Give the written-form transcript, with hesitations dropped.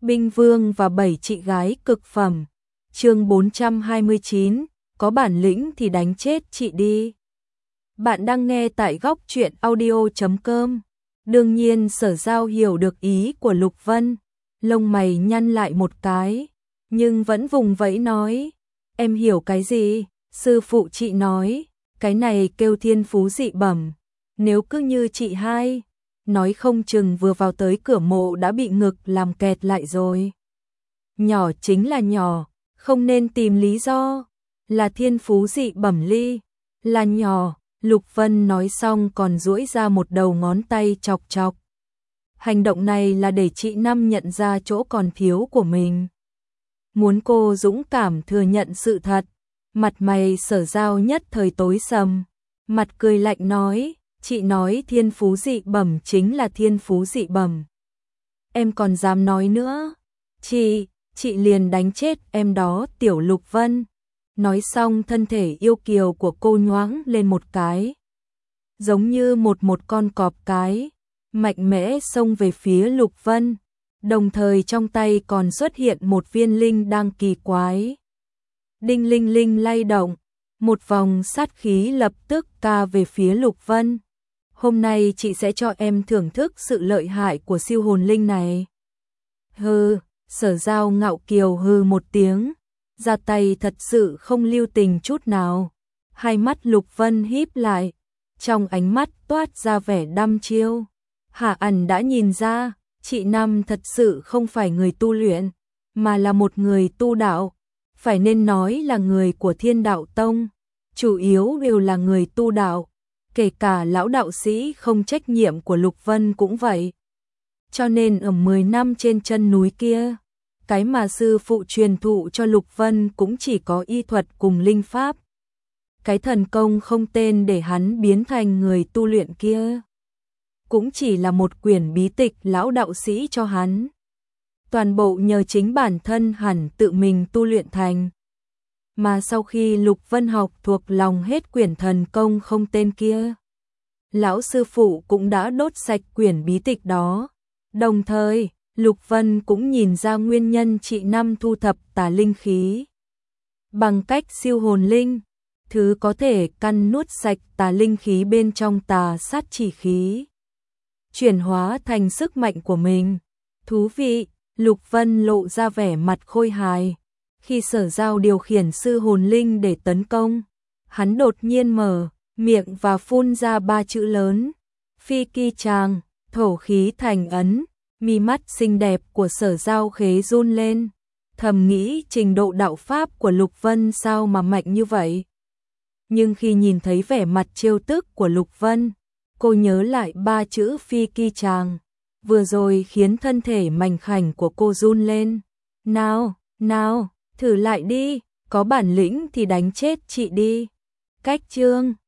Binh Vương và 7 chị gái cực phẩm. Chương 429, có bản lĩnh thì đánh chết chị đi. Bạn đang nghe tại góc truyện audio.com. Đương nhiên Sở Giao hiểu được ý của Lục Vân, lông mày nhăn lại một cái, nhưng vẫn vùng vẫy nói, em hiểu cái gì? Sư phụ chị nói, cái này kêu thiên phú dị bẩm, nếu cứ như chị hai, nói không chừng vừa vào tới cửa mộ đã bị ngực làm kẹt lại rồi. Nhỏ chính là nhỏ, không nên tìm lý do, là thiên phú dị bẩm ly, là nhỏ. Lục Vân nói xong còn duỗi ra một đầu ngón tay chọc chọc. Hành động này là để chị Năm nhận ra chỗ còn thiếu của mình. Muốn cô dũng cảm thừa nhận sự thật. Mặt mày Sở Giao nhất thời tối sầm. Mặt cười lạnh nói, chị nói thiên phú dị bẩm chính là thiên phú dị bẩm. Em còn dám nói nữa. Chị liền đánh chết em đó. Tiểu Lục Vân. Nói xong thân thể yêu kiều của cô nhoáng lên một cái. Giống như một con cọp cái, mạnh mẽ xông về phía Lục Vân, đồng thời trong tay còn xuất hiện một viên linh đang kỳ quái. Đinh linh linh lay động, một vòng sát khí lập tức ca về phía Lục Vân. Hôm nay chị sẽ cho em thưởng thức sự lợi hại của siêu hồn linh này. Hừ, Sở Giao ngạo kiều hừ một tiếng, ra tay thật sự không lưu tình chút nào. Hai mắt Lục Vân híp lại, trong ánh mắt toát ra vẻ đăm chiêu. Hạ ẩn đã nhìn ra, chị Năm thật sự không phải người tu luyện, mà là một người tu đạo, phải nên nói là người của Thiên Đạo Tông, chủ yếu đều là người tu đạo, kể cả lão đạo sĩ không trách nhiệm của Lục Vân cũng vậy. Cho nên ở 10 năm trên chân núi kia, cái mà sư phụ truyền thụ cho Lục Vân cũng chỉ có y thuật cùng linh pháp. Cái thần công không tên để hắn biến thành người tu luyện kia, cũng chỉ là một quyển bí tịch lão đạo sĩ cho hắn. Toàn bộ nhờ chính bản thân hẳn tự mình tu luyện thành. Mà sau khi Lục Vân học thuộc lòng hết quyển thần công không tên kia, lão sư phụ cũng đã đốt sạch quyển bí tịch đó. Đồng thời, Lục Vân cũng nhìn ra nguyên nhân chị Năm thu thập tà linh khí. Bằng cách siêu hồn linh, thứ có thể căn nuốt sạch tà linh khí bên trong tà sát chỉ khí, chuyển hóa thành sức mạnh của mình. Thú vị, Lục Vân lộ ra vẻ mặt khôi hài. Khi Sở Giao điều khiển sư hồn linh để tấn công, hắn đột nhiên mở miệng và phun ra 3 chữ lớn, Phi Kỳ Tràng, thổ khí thành ấn. Mi mắt xinh đẹp của Sở Giao khế run lên, thầm nghĩ trình độ đạo pháp của Lục Vân sao mà mạnh như vậy. Nhưng khi nhìn thấy vẻ mặt trêu tức của Lục Vân, cô nhớ lại 3 chữ Phi Kỳ Tràng, vừa rồi khiến thân thể mảnh khảnh của cô run lên. Nào, thử lại đi, có bản lĩnh thì đánh chết chị đi. Cách chương